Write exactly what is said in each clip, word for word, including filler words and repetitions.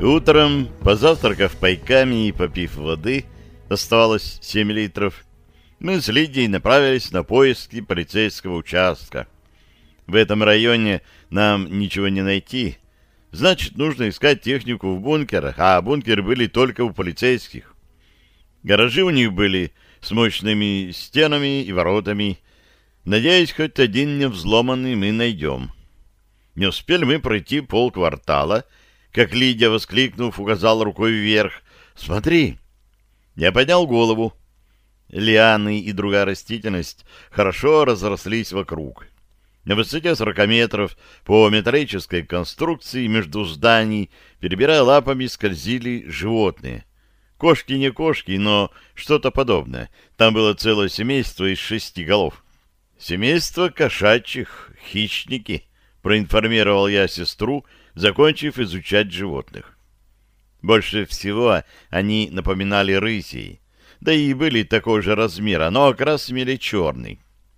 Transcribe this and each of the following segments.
Утром, позавтракав пайками и попив воды, оставалось семь литров, мы с Лидией направились на поиски полицейского участка. В этом районе нам ничего не найти, значит, нужно искать технику в бункерах, а бункеры были только у полицейских. Гаражи у них были с мощными стенами и воротами. Надеюсь, хоть один не взломанный мы найдем. Не успели мы пройти полквартала, как Лидия, воскликнув, указала рукой вверх. «Смотри!» Я поднял голову. Лианы и другая растительность хорошо разрослись вокруг. На высоте сорока метров по металлической конструкции между зданий, перебирая лапами, скользили животные. Кошки не кошки, но что-то подобное. Там было целое семейство из шести голов. «Семейство кошачьих, хищники», — проинформировал я сестру, закончив изучать животных. Больше всего они напоминали рысей, да и были такого же размера, но окрас имели черный.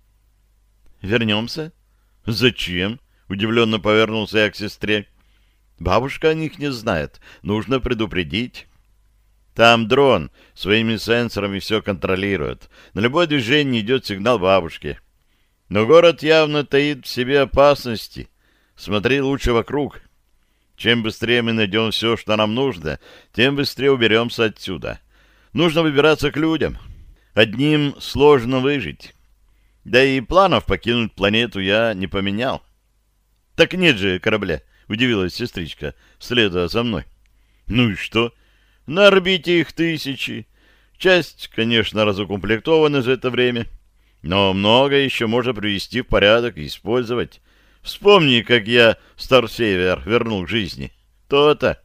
«Вернемся?» «Зачем?» — удивленно повернулся я к сестре. «Бабушка о них не знает, нужно предупредить». «Там дрон своими сенсорами все контролирует. На любое движение идет сигнал бабушке. Но город явно таит в себе опасности. Смотри лучше вокруг. Чем быстрее мы найдем все, что нам нужно, тем быстрее уберемся отсюда. Нужно выбираться к людям. Одним сложно выжить. Да и планов покинуть планету я не поменял». «Так нет же корабля», — удивилась сестричка, следуя за мной. «Ну и что? На орбите их тысячи. Часть, конечно, разукомплектована за это время, но много еще можно привести в порядок и использовать. Вспомни, как я Старсевер вернул к жизни. То-то.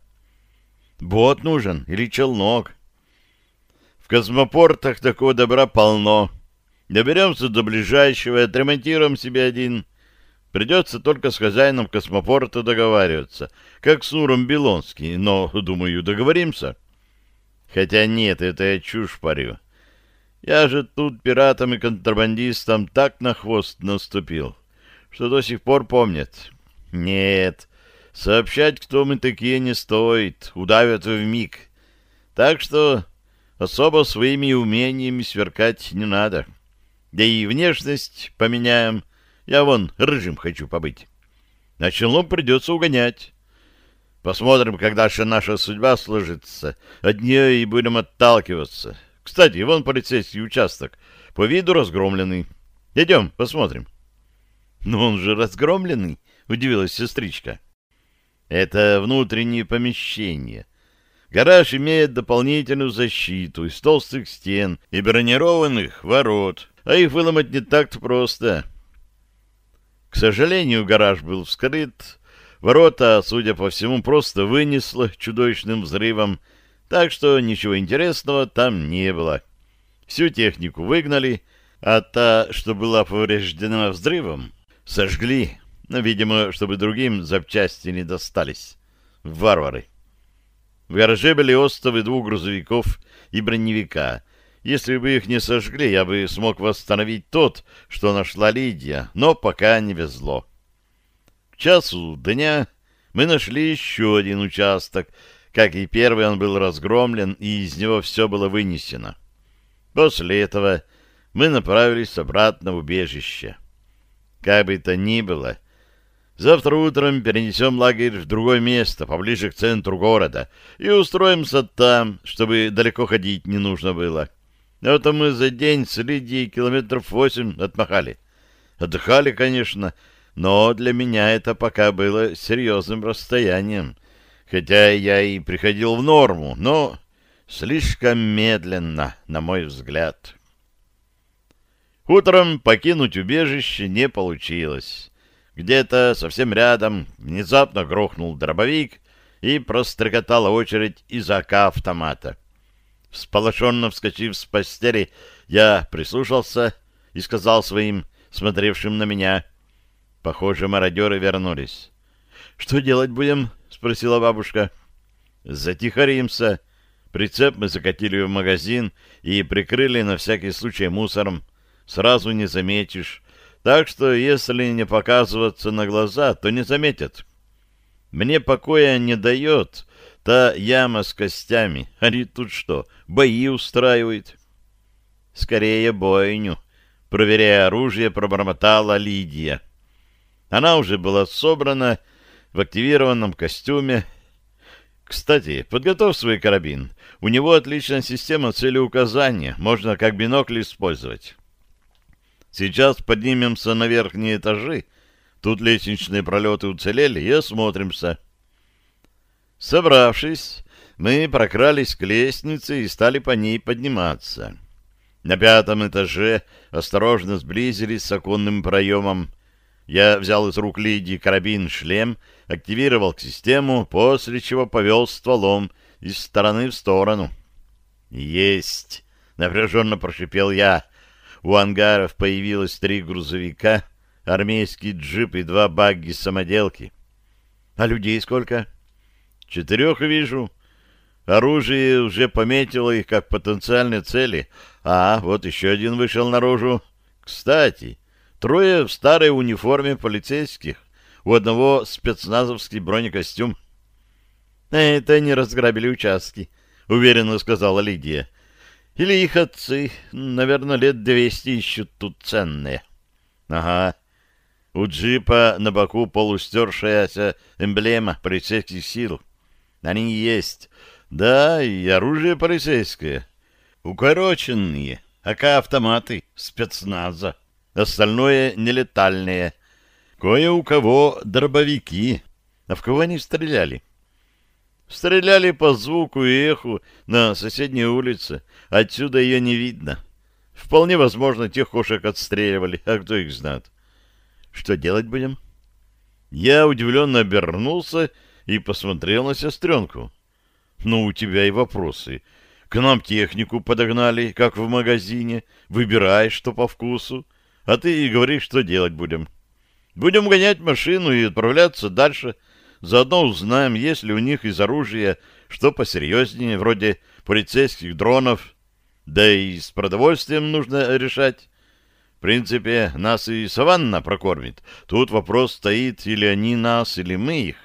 Бот нужен или челнок. В космопортах такого добра полно. Доберемся до ближайшего и отремонтируем себе один. Придется только с хозяином космопорта договариваться, как с Нуром Белонский, но, думаю, договоримся. Хотя нет, это я чушь парю. Я же тут пиратам и контрабандистам так на хвост наступил, что до сих пор помнят. Нет, сообщать, кто мы такие, не стоит, удавят вмиг. Так что особо своими умениями сверкать не надо. Да и внешность поменяем. Я вон рыжим хочу побыть. А челнок придется угонять. Посмотрим, когда же наша судьба сложится. От нее и будем отталкиваться. Кстати, вон полицейский участок. По виду разгромленный. Идем, посмотрим. Но он же разгромленный, удивилась сестричка. Это внутреннее помещение. Гараж имеет дополнительную защиту из толстых стен и бронированных ворот, а их выломать не так-то просто. К сожалению, гараж был вскрыт. Ворота, судя по всему, просто вынесло чудовищным взрывом, так что ничего интересного там не было. Всю технику выгнали, а та, что была повреждена взрывом, сожгли, но, видимо, чтобы другим запчасти не достались. Варвары. В гараже были остовы двух грузовиков и броневика. Если бы их не сожгли, я бы смог восстановить тот, что нашла Лидия, но пока не везло. К часу дня мы нашли еще один участок. Как и первый, он был разгромлен, и из него все было вынесено. После этого мы направились обратно в убежище. Как бы то ни было, завтра утром перенесем лагерь в другое место, поближе к центру города, и устроимся там, чтобы далеко ходить не нужно было. А то мы за день с Лидией километров восемь отмахали. Отдыхали, конечно, но для меня это пока было серьезным расстоянием, хотя я и приходил в норму, но слишком медленно, на мой взгляд. Утром покинуть убежище не получилось. Где-то совсем рядом внезапно грохнул дробовик, и прострекотала очередь из АК автомата. Всполошенно вскочив с постели, я прислушался и сказал своим, смотревшим на меня: «Похоже, мародеры вернулись». «Что делать будем?» — спросила бабушка. «Затихаримся. Прицеп мы закатили в магазин и прикрыли на всякий случай мусором. Сразу не заметишь. Так что, если не показываться на глаза, то не заметят. Мне покоя не дает Та яма с костями. Они тут что, бои устраивают? Скорее бойню. Проверяя оружие, пробормотала Лидия. Она уже была собрана в активированном костюме. Кстати, подготовь свой карабин. У него отличная система целеуказания. Можно как бинокль использовать. Сейчас поднимемся на верхние этажи. Тут лестничные пролеты уцелели, и осмотримся. Собравшись, мы прокрались к лестнице и стали по ней подниматься. На пятом этаже осторожно сблизились с оконным проемом. Я взял из рук Лидии карабин-шлем, активировал систему, после чего повел стволом из стороны в сторону. «Есть!» — напряженно прошипел я. У ангаров появилось три грузовика, армейский джип и два багги-самоделки. «А людей сколько?» «Четырех вижу. Оружие уже пометило их как потенциальные цели. А, вот еще один вышел наружу. Кстати, трое в старой униформе полицейских. У одного спецназовский бронекостюм». «Это они разграбили участки», — уверенно сказала Лидия. «Или их отцы, наверное, лет двести ищут тут ценные». «Ага. У джипа на боку полустершаяся эмблема полицейских сил. Они есть. Да, и оружие полицейское. Укороченные, АК-автоматы спецназа. Остальное нелетальное. Кое у кого дробовики. А в кого они стреляли?» «Стреляли по звуку и эху на соседней улице. Отсюда ее не видно. Вполне возможно, тех кошек отстреливали, а кто их знает. Что делать будем?» Я удивленно обернулся и посмотрел на сестренку. «Ну, у тебя и вопросы. К нам технику подогнали, как в магазине. Выбирай, что по вкусу. А ты и говоришь, что делать будем. Будем гонять машину и отправляться дальше. Заодно узнаем, есть ли у них из оружия что посерьезнее, вроде полицейских дронов. Да и с продовольствием нужно решать. В принципе, нас и саванна прокормит. Тут вопрос стоит, или они нас, или мы их».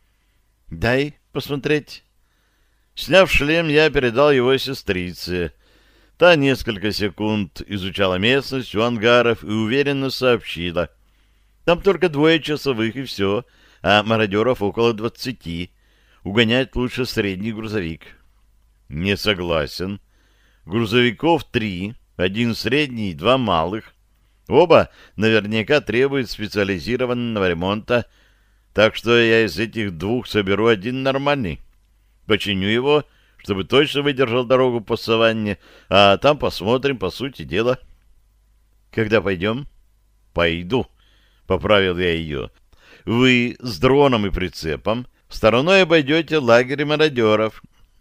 «Дай посмотреть». Сняв шлем, я передал его сестрице. Та несколько секунд изучала местность у ангаров и уверенно сообщила. «Там только двое часовых, и все, а мародеров около двадцати. Угонять лучше средний грузовик». «Не согласен. Грузовиков три, один средний, два малых. Оба наверняка требуют специализированного ремонта, так что я из этих двух соберу один нормальный. Починю его, чтобы точно выдержал дорогу по саванне, а там посмотрим по сути дела». «Когда пойдем?» «Пойду», — поправил я ее. «Вы с дроном и прицепом стороной обойдете лагерь мародеров.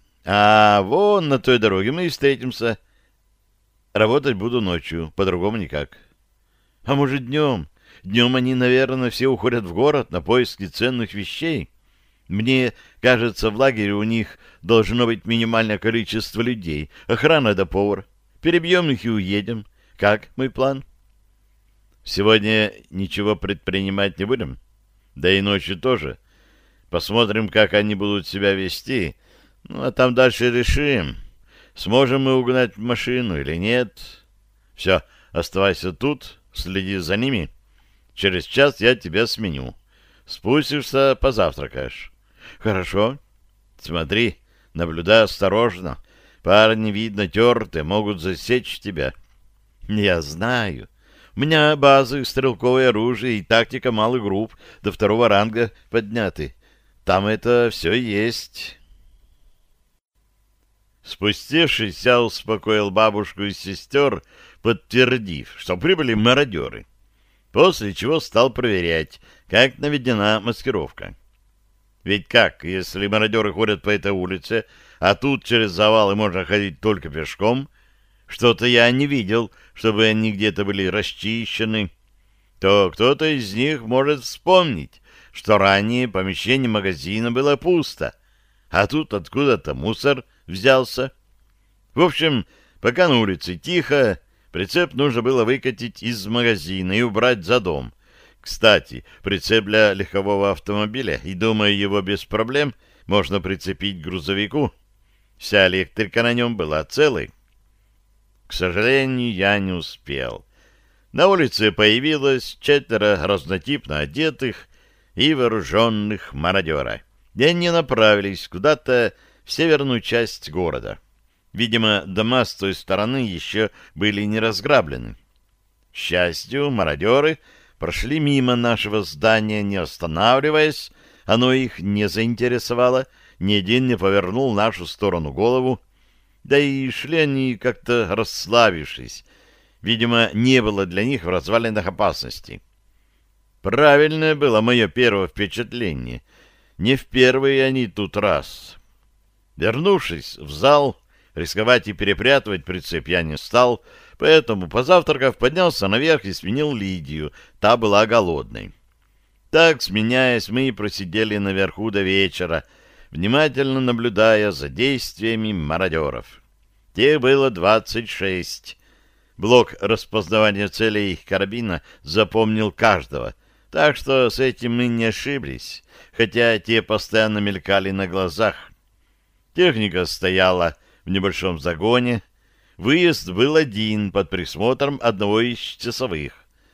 А вон на той дороге мы и встретимся. Работать буду ночью, по-другому никак». «А может, днем? Днем они, наверное, все уходят в город на поиски ценных вещей. Мне кажется, в лагере у них должно быть минимальное количество людей. Охрана да повар. Перебьем их и уедем. Как мой план?» «Сегодня ничего предпринимать не будем? Да и ночью тоже. Посмотрим, как они будут себя вести. Ну, а там дальше решим, сможем мы угнать машину или нет. Все, оставайся тут, следи за ними. Через час я тебя сменю. Спустишься, позавтракаешь». «Хорошо. Смотри, наблюдай осторожно. Парни, видно, тертые, могут засечь тебя». «Я знаю. У меня базы, стрелковое оружие и тактика малых групп до второго ранга подняты. Там это все есть». Спустившись, я успокоил бабушку и сестер, подтвердив, что прибыли мародеры, после чего стал проверять, как наведена маскировка. Ведь как, если мародеры ходят по этой улице, а тут через завалы можно ходить только пешком, что-то я не видел, чтобы они где-то были расчищены, то кто-то из них может вспомнить, что ранее помещение магазина было пусто, а тут откуда-то мусор взялся. В общем, пока на улице тихо, прицеп нужно было выкатить из магазина и убрать за дом. Кстати, прицеп для легкового автомобиля, и, думаю, его без проблем можно прицепить к грузовику. Вся электрика на нем была целой. К сожалению, я не успел. На улице появилось четверо разнотипно одетых и вооруженных мародера. И они направились куда-то в северную часть города. Видимо, дома с той стороны еще были не разграблены. К счастью, мародеры прошли мимо нашего здания, не останавливаясь. Оно их не заинтересовало, ни один не повернул в нашу сторону голову. Да и шли они как-то расслабившись. Видимо, не было для них в развалинах опасности. Правильное было мое первое впечатление. Не в первый они тут раз. Вернувшись в зал, рисковать и перепрятывать прицеп я не стал, поэтому, позавтракав, поднялся наверх и сменил Лидию. Та была голодной. Так, сменяясь, мы просидели наверху до вечера, внимательно наблюдая за действиями мародеров. Тех было двадцать шесть. Блок распознавания целей их карабина запомнил каждого, так что с этим мы не ошиблись, хотя те постоянно мелькали на глазах. Техника стояла в небольшом загоне. Выезд был один под присмотром одного из часовых.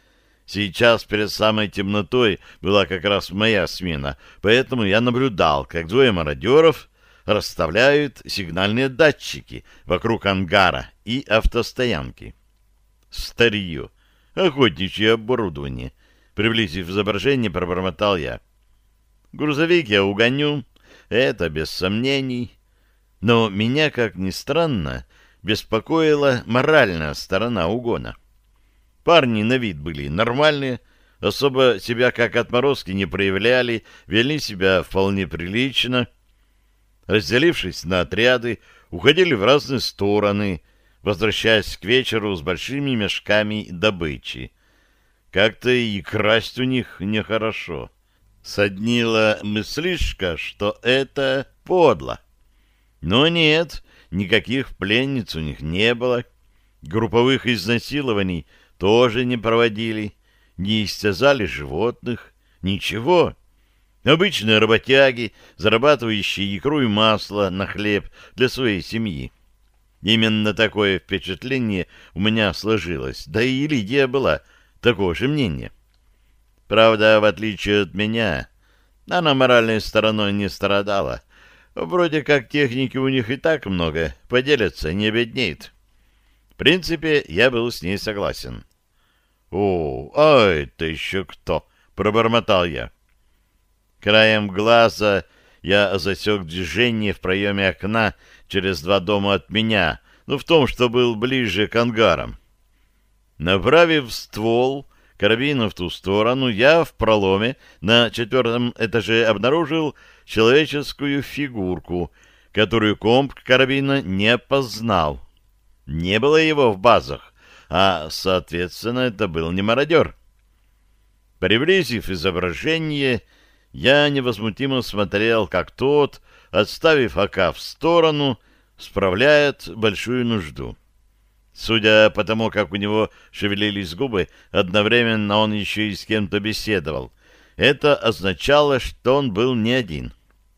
Сейчас перед самой темнотой была как раз моя смена, поэтому я наблюдал, как двое мародеров расставляют сигнальные датчики вокруг ангара и автостоянки. Старье, охотничье оборудование. Приблизив изображение, пробормотал я. Грузовик я угоню, это без сомнений. Но меня, как ни странно, беспокоила моральная сторона угона. Парни на вид были нормальные, особо себя как отморозки не проявляли, вели себя вполне прилично. Разделившись на отряды, уходили в разные стороны, возвращаясь к вечеру с большими мешками добычи. Как-то и красть у них нехорошо. Соднила мыслишка, что это подло. Но нет, никаких пленниц у них не было. Групповых изнасилований тоже не проводили, не истязали животных, ничего. Обычные работяги, зарабатывающие икру и масло на хлеб для своей семьи. Именно такое впечатление у меня сложилось, да и Лидия была такого же мнения. Правда, в отличие от меня, она моральной стороной не страдала. Вроде как техники у них и так много, поделятся, не беднеет. В принципе, я был с ней согласен. «О, а это еще кто?» — пробормотал я. Краем глаза я засек движение в проеме окна через два дома от меня, ну, в том, что был ближе к ангарам. Направив ствол карабина в ту сторону, я в проломе на четвертом этаже обнаружил человеческую фигурку, которую комп карабина не опознал. Не было его в базах, а, соответственно, это был не мародер. Приблизив изображение, я невозмутимо смотрел, как тот, отставив АК в сторону, справляет большую нужду. Судя по тому, как у него шевелились губы, одновременно он еще и с кем-то беседовал. Это означало, что он был не один.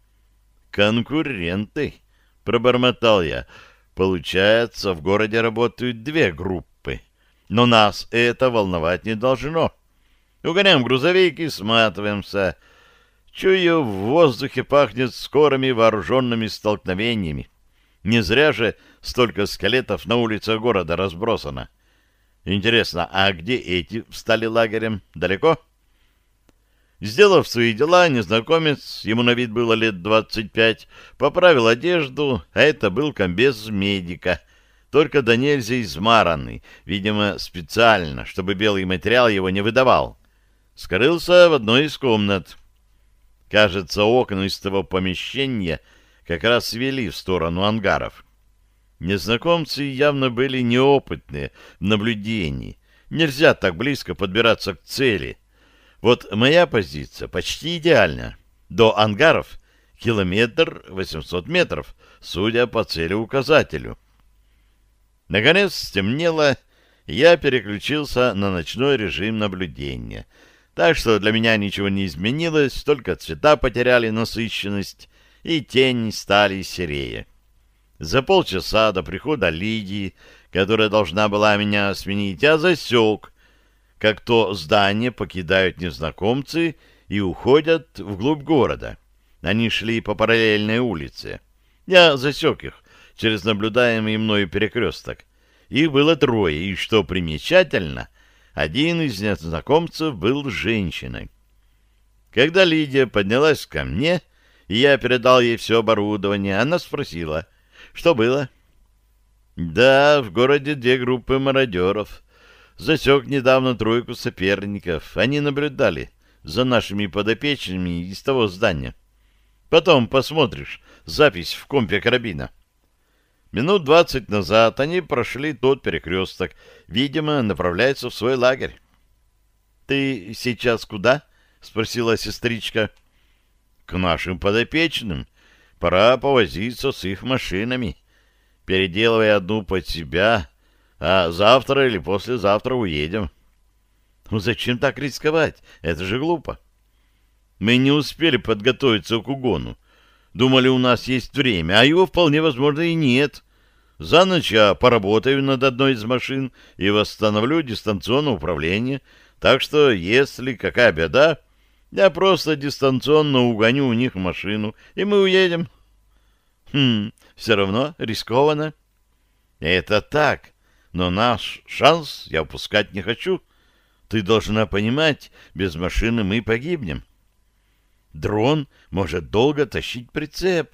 «Конкуренты», — пробормотал я. «Получается, в городе работают две группы. Но нас это волновать не должно. Угоняем грузовик и сматываемся. Чую, в воздухе пахнет скорыми вооруженными столкновениями. Не зря же столько скелетов на улицах города разбросано. Интересно, а где эти встали лагерем? Далеко?» Сделав свои дела, незнакомец, ему на вид было лет двадцать пять, поправил одежду, а это был комбез медика, только до нельзя измаранный, видимо, специально, чтобы белый материал его не выдавал. Скрылся в одной из комнат. Кажется, окна из того помещения как раз вели в сторону ангаров. Незнакомцы явно были неопытные в наблюдении. Нельзя так близко подбираться к цели. Вот моя позиция почти идеальна. До ангаров километр восемьсот метров, судя по целеуказателю. Наконец стемнело, и я переключился на ночной режим наблюдения. Так что для меня ничего не изменилось, только цвета потеряли насыщенность, и тени стали серее. За полчаса до прихода Лидии, которая должна была меня сменить, я засек, как то здание покидают незнакомцы и уходят вглубь города. Они шли по параллельной улице. Я засек их через наблюдаемый мною перекресток. Их было трое, и, что примечательно, один из незнакомцев был женщиной. Когда Лидия поднялась ко мне, и я передал ей все оборудование, она спросила, что было. Да, в городе две группы мародеров. Засек недавно тройку соперников. Они наблюдали за нашими подопечными из того здания. Потом посмотришь запись в компе карабина. Минут двадцать назад они прошли тот перекресток. Видимо, направляются в свой лагерь. — Ты сейчас куда? — спросила сестричка. — К нашим подопечным. Пора повозиться с их машинами. Переделывая одну под себя, а завтра или послезавтра уедем. — Ну зачем так рисковать? Это же глупо. Мы не успели подготовиться к угону. Думали, у нас есть время, а его вполне возможно и нет. За ночь я поработаю над одной из машин и восстановлю дистанционное управление, так что, если какая беда, я просто дистанционно угоню у них машину, и мы уедем. Хм, все равно рискованно. Это так, но наш шанс я упускать не хочу. Ты должна понимать, без машины мы погибнем. Дрон может долго тащить прицеп.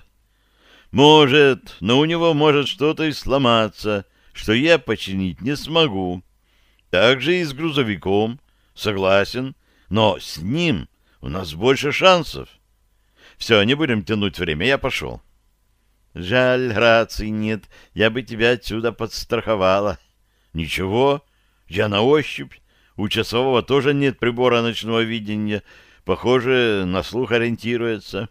Может, но у него может что-то и сломаться, что я починить не смогу. Так же и с грузовиком. Согласен, но с ним у нас больше шансов. Все, не будем тянуть время, я пошел. Жаль, рации нет, я бы тебя отсюда подстраховала. Ничего, я на ощупь. У часового тоже нет прибора ночного видения. Похоже, на слух ориентируется.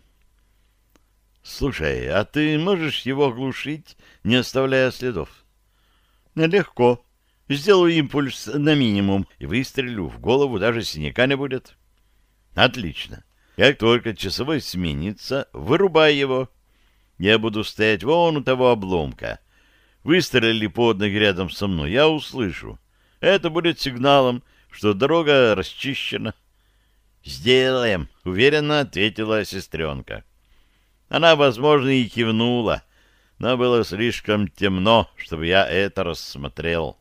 Слушай, а ты можешь его глушить, не оставляя следов? Легко. Сделаю импульс на минимум и выстрелю в голову, даже синяка не будет. Отлично. Как только часовой сменится, вырубай его. Я буду стоять вон у того обломка. Выстрелили под ноги рядом со мной, я услышу. Это будет сигналом, что дорога расчищена. «Сделаем», — уверенно ответила сестренка. Она, возможно, и кивнула, но было слишком темно, чтобы я это рассмотрел.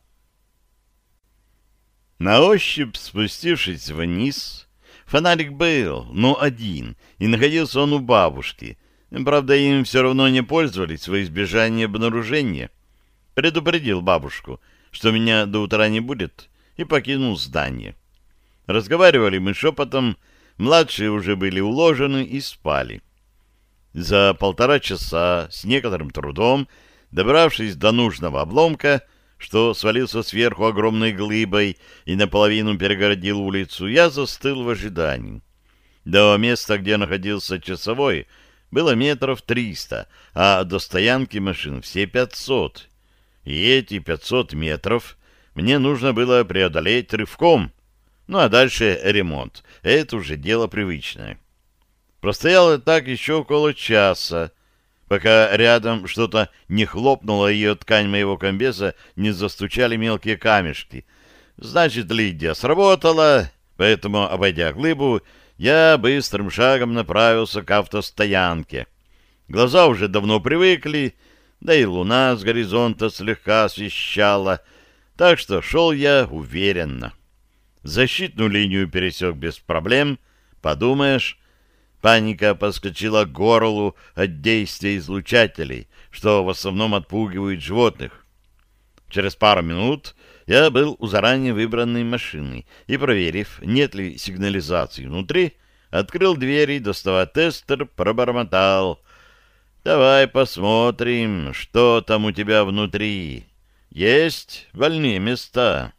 На ощупь спустившись вниз, фонарик был, но один, и находился он у бабушки. Правда, им все равно не пользовались во избежание обнаружения. Предупредил бабушку, что меня до утра не будет, и покинул здание. Разговаривали мы шепотом, младшие уже были уложены и спали. За полтора часа, с некоторым трудом, добравшись до нужного обломка, что свалился сверху огромной глыбой и наполовину перегородил улицу, я застыл в ожидании. До места, где находился часовой, было метров триста, а до стоянки машин все пятьсот. И эти пятьсот метров мне нужно было преодолеть рывком. Ну а дальше ремонт. Это уже дело привычное. Простоял я так еще около часа, пока рядом что-то не хлопнуло, ее ткань моего комбеза не застучали мелкие камешки. Значит, Лидия сработала, поэтому, обойдя глыбу, я быстрым шагом направился к автостоянке. Глаза уже давно привыкли, да и луна с горизонта слегка освещала, так что шел я уверенно. Защитную линию пересек без проблем, подумаешь. Паника подскочила к горлу от действия излучателей, что в основном отпугивают животных. Через пару минут я был у заранее выбранной машины и, проверив, нет ли сигнализации внутри, открыл дверь и, доставая тестер, пробормотал. «Давай посмотрим, что там у тебя внутри. Есть больные места».